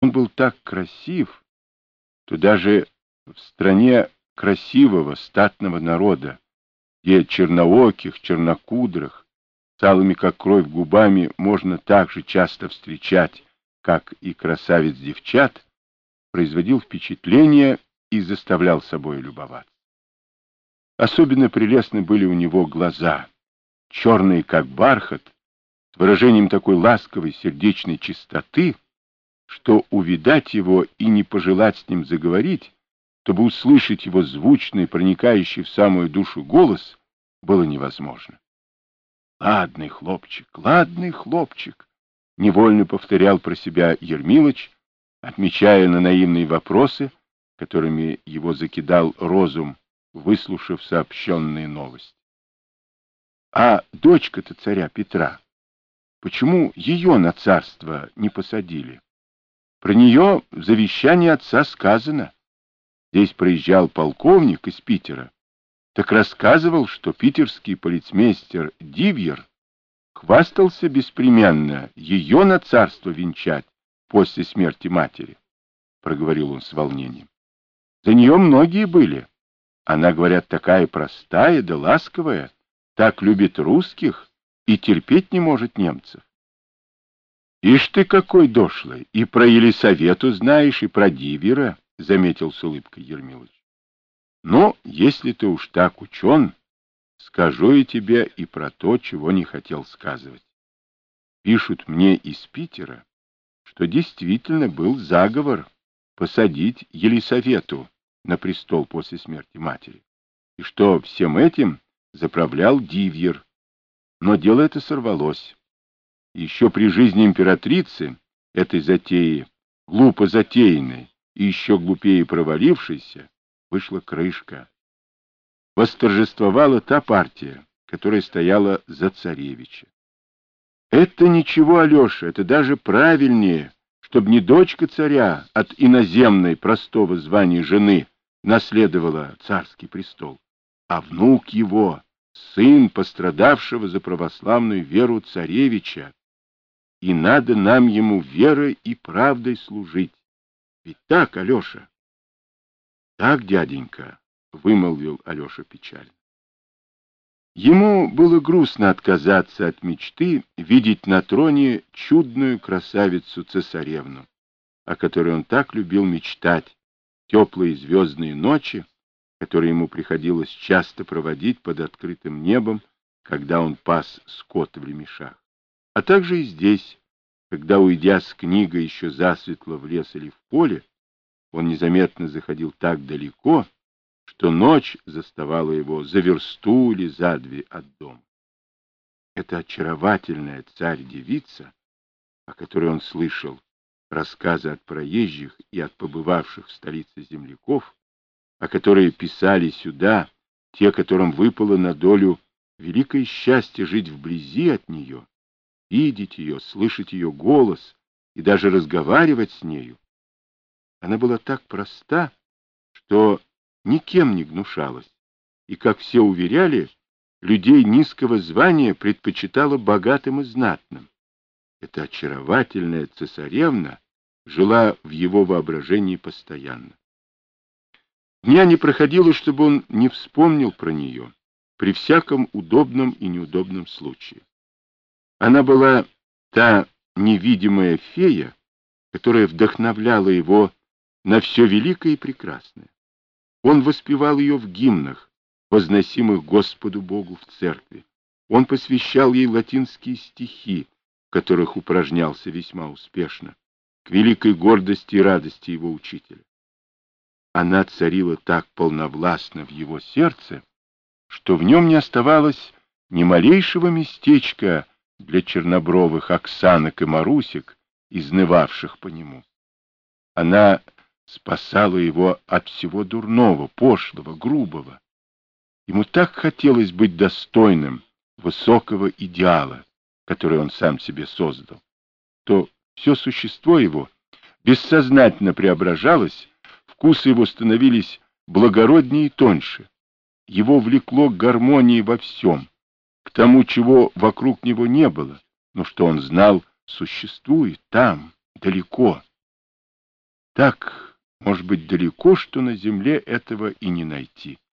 он был так красив, то даже в стране красивого статного народа, где чернооких, чернокудрых, с алыми как кровь губами можно так же часто встречать, как и красавиц-девчат, производил впечатление и заставлял собой любоваться. Особенно прелестны были у него глаза, черные как бархат, с выражением такой ласковой сердечной чистоты, что увидать его и не пожелать с ним заговорить, чтобы услышать его звучный, проникающий в самую душу голос, было невозможно. «Ладный хлопчик», — невольно повторял про себя Ермилыч, отмечая на наивные вопросы, которыми его закидал розум, выслушав сообщенные новости. А дочка-то царя Петра, почему ее на царство не посадили? Про нее в завещании отца сказано. Здесь проезжал полковник из Питера, так рассказывал, что питерский полицмейстер Дивьер хвастался беспременно ее на царство венчать после смерти матери, — проговорил он с волнением. За нее многие были. Она, говорят, такая простая да ласковая, так любит русских и терпеть не может немцев. Ишь ты какой дошлый, и про Елисавету знаешь, и про Дивера, — заметил с улыбкой Ермилыч. Но если ты уж так учен, скажу я тебе и про то, чего не хотел сказывать. Пишут мне из Питера, что действительно был заговор посадить Елисавету на престол после смерти матери, и что всем этим заправлял Дивьер. Но дело это сорвалось. Еще при жизни императрицы этой затеи, глупо затеянной и еще глупее провалившейся, вышла крышка. Восторжествовала та партия, которая стояла за царевича. Это ничего, Алеша, это даже правильнее, чтобы не дочка царя от иноземной простого звания жены наследовала царский престол, а внук его, сын пострадавшего за православную веру царевича. И надо нам ему верой и правдой служить. Ведь так, Алеша? — Так, дяденька, — вымолвил Алеша печально. Ему было грустно отказаться от мечты видеть на троне чудную красавицу-цесаревну, о которой он так любил мечтать, теплые звездные ночи, которые ему приходилось часто проводить под открытым небом, когда он пас скот в ремешах, а также и здесь, когда, уйдя с книгой еще засветло в лес или в поле, он незаметно заходил так далеко, что ночь заставала его за версту или за две от дома. Эта очаровательная царь-девица, о которой он слышал рассказы от проезжих и от побывавших в столице земляков, о которой писали сюда те, которым выпало на долю великое счастье жить вблизи от нее, видеть ее, слышать ее голос и даже разговаривать с нею. Она была так проста, что никем не гнушалась, и, как все уверяли, людей низкого звания предпочитала богатым и знатным. Эта очаровательная цесаревна жила в его воображении постоянно. Дня не проходило, чтобы он не вспомнил про нее при всяком удобном и неудобном случае. Она была та невидимая фея, которая вдохновляла его на все великое и прекрасное. Он воспевал ее в гимнах, возносимых Господу Богу в церкви. Он посвящал ей латинские стихи, в которых упражнялся весьма успешно, к великой гордости и радости его учителя. Она царила так полновластно в его сердце, что в нем не оставалось ни малейшего местечка для чернобровых Оксанок и Марусек, изнывавших по нему. Она спасала его от всего дурного, пошлого, грубого. Ему так хотелось быть достойным высокого идеала, который он сам себе создал, то все существо его бессознательно преображалось, вкусы его становились благороднее и тоньше. Его влекло к гармонии во всем, к тому, чего вокруг него не было, но что он знал существует там, далеко. Так, может быть, далеко, что на земле этого и не найти.